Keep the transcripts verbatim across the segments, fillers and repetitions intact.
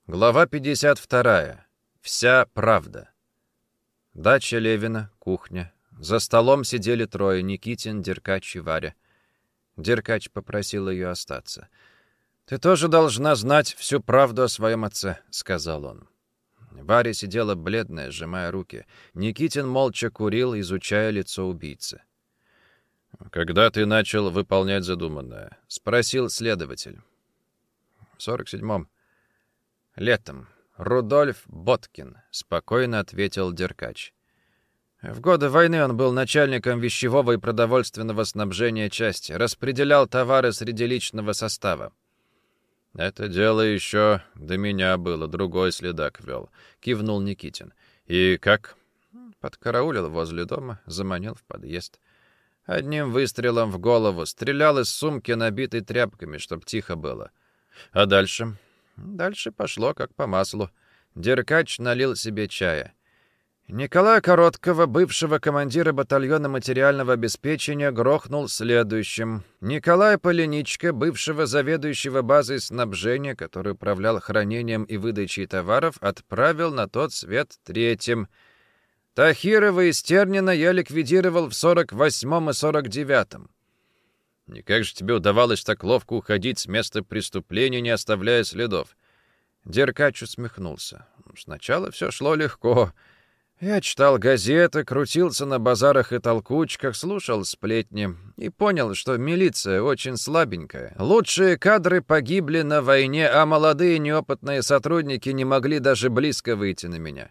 Глава пятьдесят вторая. Вся правда. Дача Левина, кухня. За столом сидели трое: Никитин, Деркач и Варя. Деркач попросил ее остаться. «Ты тоже должна знать всю правду о своем отце», — сказал он. Варя сидела бледная, сжимая руки. Никитин молча курил, изучая лицо убийцы. «Когда ты начал выполнять задуманное?» — спросил следователь. «В сорок седьмом. Летом. Рудольф Боткин», — спокойно ответил Деркач. В годы войны он был начальником вещевого и продовольственного снабжения части, распределял товары среди личного состава. «Это дело еще до меня было, другой следак вел», — кивнул Никитин. «И как?» Подкараулил возле дома, заманил в подъезд. Одним выстрелом в голову, стрелял из сумки, набитой тряпками, чтоб тихо было. А дальше? Дальше пошло как по маслу. Деркач налил себе чая. Николая Короткого, бывшего командира батальона материального обеспечения, грохнул следующим. Николая Поленичка, бывшего заведующего базой снабжения, который управлял хранением и выдачей товаров, отправил на тот свет третьим. Тахирова и Стернина я ликвидировал в сорок восьмом и сорок девятом. И как же тебе удавалось так ловко уходить с места преступления, не оставляя следов? Деркач усмехнулся. Сначала все шло легко. Я читал газеты, крутился на базарах и толкучках, слушал сплетни и понял, что милиция очень слабенькая. Лучшие кадры погибли на войне, а молодые неопытные сотрудники не могли даже близко выйти на меня.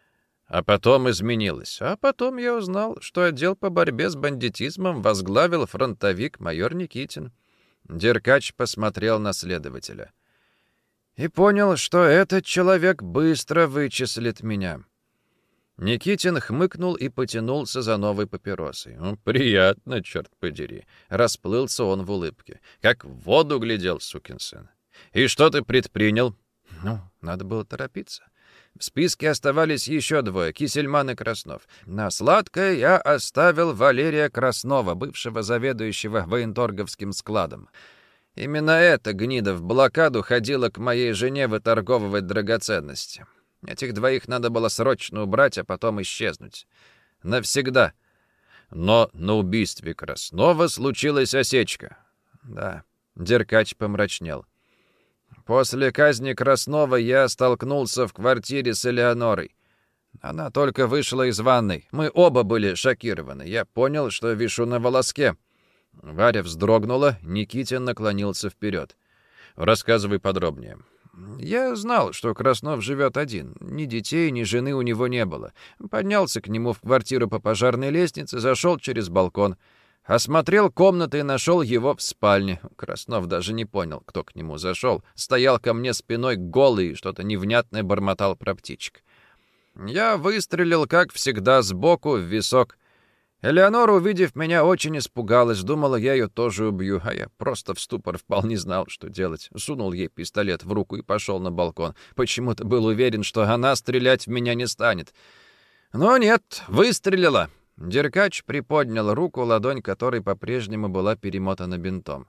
А потом изменилось. А потом я узнал, что отдел по борьбе с бандитизмом возглавил фронтовик майор Никитин. Деркач посмотрел на следователя. И понял, что этот человек быстро вычислит меня. Никитин хмыкнул и потянулся за новой папиросой. Ну, «Приятно, черт подери!» Расплылся он в улыбке. «Как в воду глядел, сукин сын! И что ты предпринял?» «Ну, надо было торопиться. В списке оставались еще двое — Кисельман и Краснов. На сладкое я оставил Валерия Краснова, бывшего заведующего военторговским складом. Именно эта гнида в блокаду ходила к моей жене выторговывать драгоценности. Этих двоих надо было срочно убрать, а потом исчезнуть. Навсегда. Но на убийстве Краснова случилась осечка». «Да», — Деркач помрачнел. «После казни Краснова я столкнулся в квартире с Элеонорой. Она только вышла из ванной. Мы оба были шокированы. Я понял, что вишу на волоске». Варя вздрогнула, Никитин наклонился вперед. «Рассказывай подробнее». «Я знал, что Краснов живет один. Ни детей, ни жены у него не было. Поднялся к нему в квартиру по пожарной лестнице, зашел через балкон. Осмотрел комнаты и нашел его в спальне. Краснов даже не понял, кто к нему зашел. Стоял ко мне спиной голый и что-то невнятное бормотал про птичек. Я выстрелил, как всегда, сбоку в висок. Элеонора, увидев меня, очень испугалась. Думала, я ее тоже убью, а я просто в ступор впал, не знал, что делать. Сунул ей пистолет в руку и пошел на балкон. Почему-то был уверен, что она стрелять в меня не станет. Но нет, выстрелила». Деркач приподнял руку, ладонь которой по-прежнему была перемотана бинтом.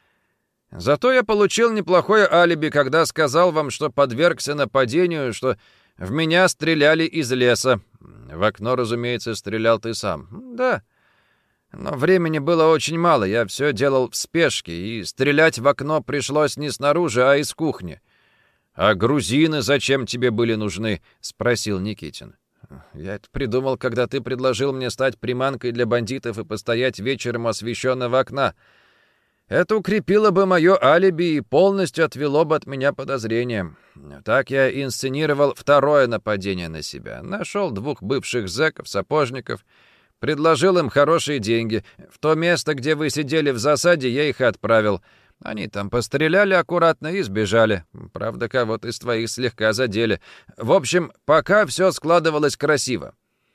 «Зато я получил неплохое алиби, когда сказал вам, что подвергся нападению, что в меня стреляли из леса. В окно, разумеется, стрелял ты сам». «Да. Но времени было очень мало, я все делал в спешке, и стрелять в окно пришлось не снаружи, а из кухни». «А грузины зачем тебе были нужны?» — спросил Никитин. «Я это придумал, когда ты предложил мне стать приманкой для бандитов и постоять вечером у освещенного окна. Это укрепило бы мое алиби и полностью отвело бы от меня подозрения. Так я инсценировал второе нападение на себя. Нашел двух бывших зэков, сапожников, предложил им хорошие деньги. В то место, где вы сидели в засаде, я их отправил. Они там постреляли аккуратно и сбежали. Правда, кого-то из твоих слегка задели. В общем, пока все складывалось красиво».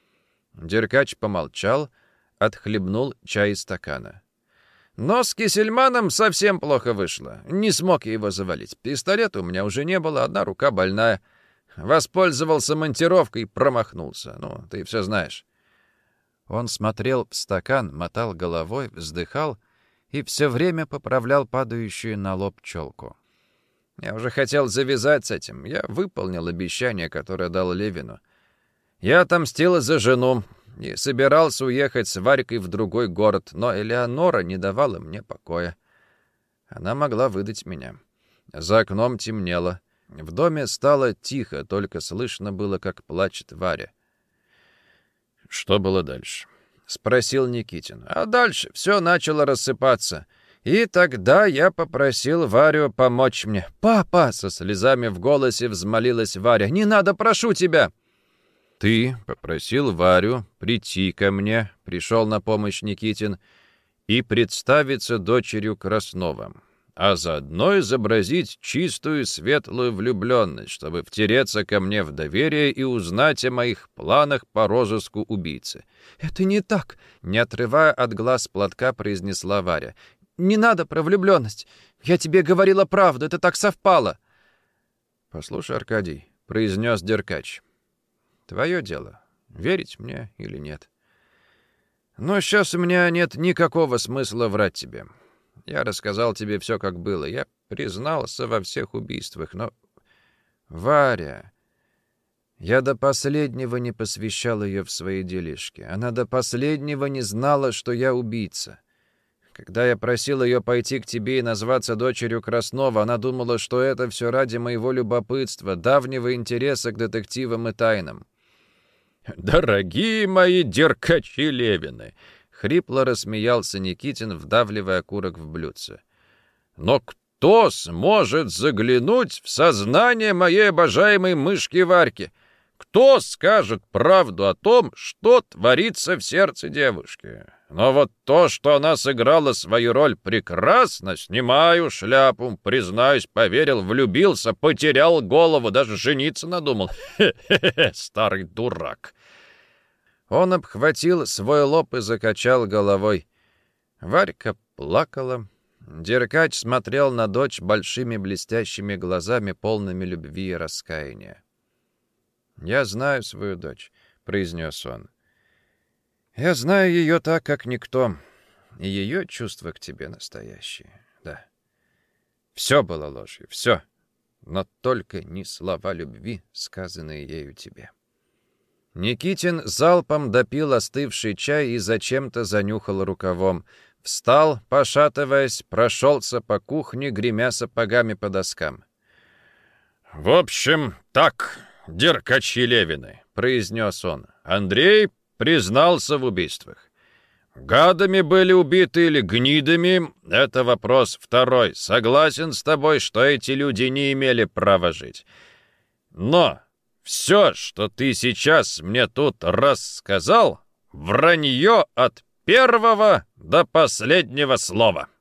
Деркач помолчал, отхлебнул чай из стакана. «Но с Кисельманом совсем плохо вышло. Не смог я его завалить. Пистолета у меня уже не было, одна рука больная. Воспользовался монтировкой и промахнулся. Ну, ты все знаешь». Он смотрел в стакан, мотал головой, вздыхал и все время поправлял падающую на лоб челку. Я уже хотел завязать с этим. Я выполнил обещание, которое дал Левину. Я отомстил за жену и собирался уехать с Варькой в другой город, но Элеонора не давала мне покоя. Она могла выдать меня. За окном темнело. В доме стало тихо, только слышно было, как плачет Варя. «Что было дальше?» — спросил Никитин. «А дальше все начало рассыпаться. И тогда я попросил Варю помочь мне. «Папа!» — со слезами в голосе взмолилась Варя. «Не надо, прошу тебя!» «Ты попросил Варю прийти ко мне», — пришел на помощь Никитин, «и представиться дочерью Краснова, а заодно изобразить чистую светлую влюбленность, чтобы втереться ко мне в доверие и узнать о моих планах по розыску убийцы». «Это не так», — не отрывая от глаз платка, произнесла Варя. «Не надо про влюбленность. Я тебе говорила правду, это так совпало». «Послушай, Аркадий», — произнес Деркач, — «твое дело, верить мне или нет. Но сейчас у меня нет никакого смысла врать тебе. Я рассказал тебе все, как было. Я признался во всех убийствах, но... Варя... Я до последнего не посвящал ее в свои делишки. Она до последнего не знала, что я убийца. Когда я просил ее пойти к тебе и назваться дочерью Краснова, она думала, что это все ради моего любопытства, давнего интереса к детективам и тайнам». «Дорогие мои Деркачи Левины!» — хрипло рассмеялся Никитин, вдавливая окурок в блюдце. «Но кто сможет заглянуть в сознание моей обожаемой мышки Варьки? Кто скажет правду о том, что творится в сердце девушки? Но вот то, что она сыграла свою роль прекрасно, снимаю шляпу, признаюсь, поверил, влюбился, потерял голову, даже жениться надумал. Хе-хе-хе, старый дурак». Он обхватил свой лоб и закачал головой. Варька плакала. Деркач смотрел на дочь большими блестящими глазами, полными любви и раскаяния. «Я знаю свою дочь», — произнес он. «Я знаю ее так, как никто. И ее чувства к тебе настоящие, да. Все было ложью, все. Но только не слова любви, сказанные ею тебе». Никитин залпом допил остывший чай и зачем-то занюхал рукавом. Встал, пошатываясь, прошелся по кухне, гремя сапогами по доскам. «В общем, так, Деркачи Левины», — произнес он. «Андрей признался в убийствах. Гадами были убиты или гнидами — это вопрос второй. Согласен с тобой, что эти люди не имели права жить. Но все, что ты сейчас мне тут рассказал, вранье от первого до последнего слова».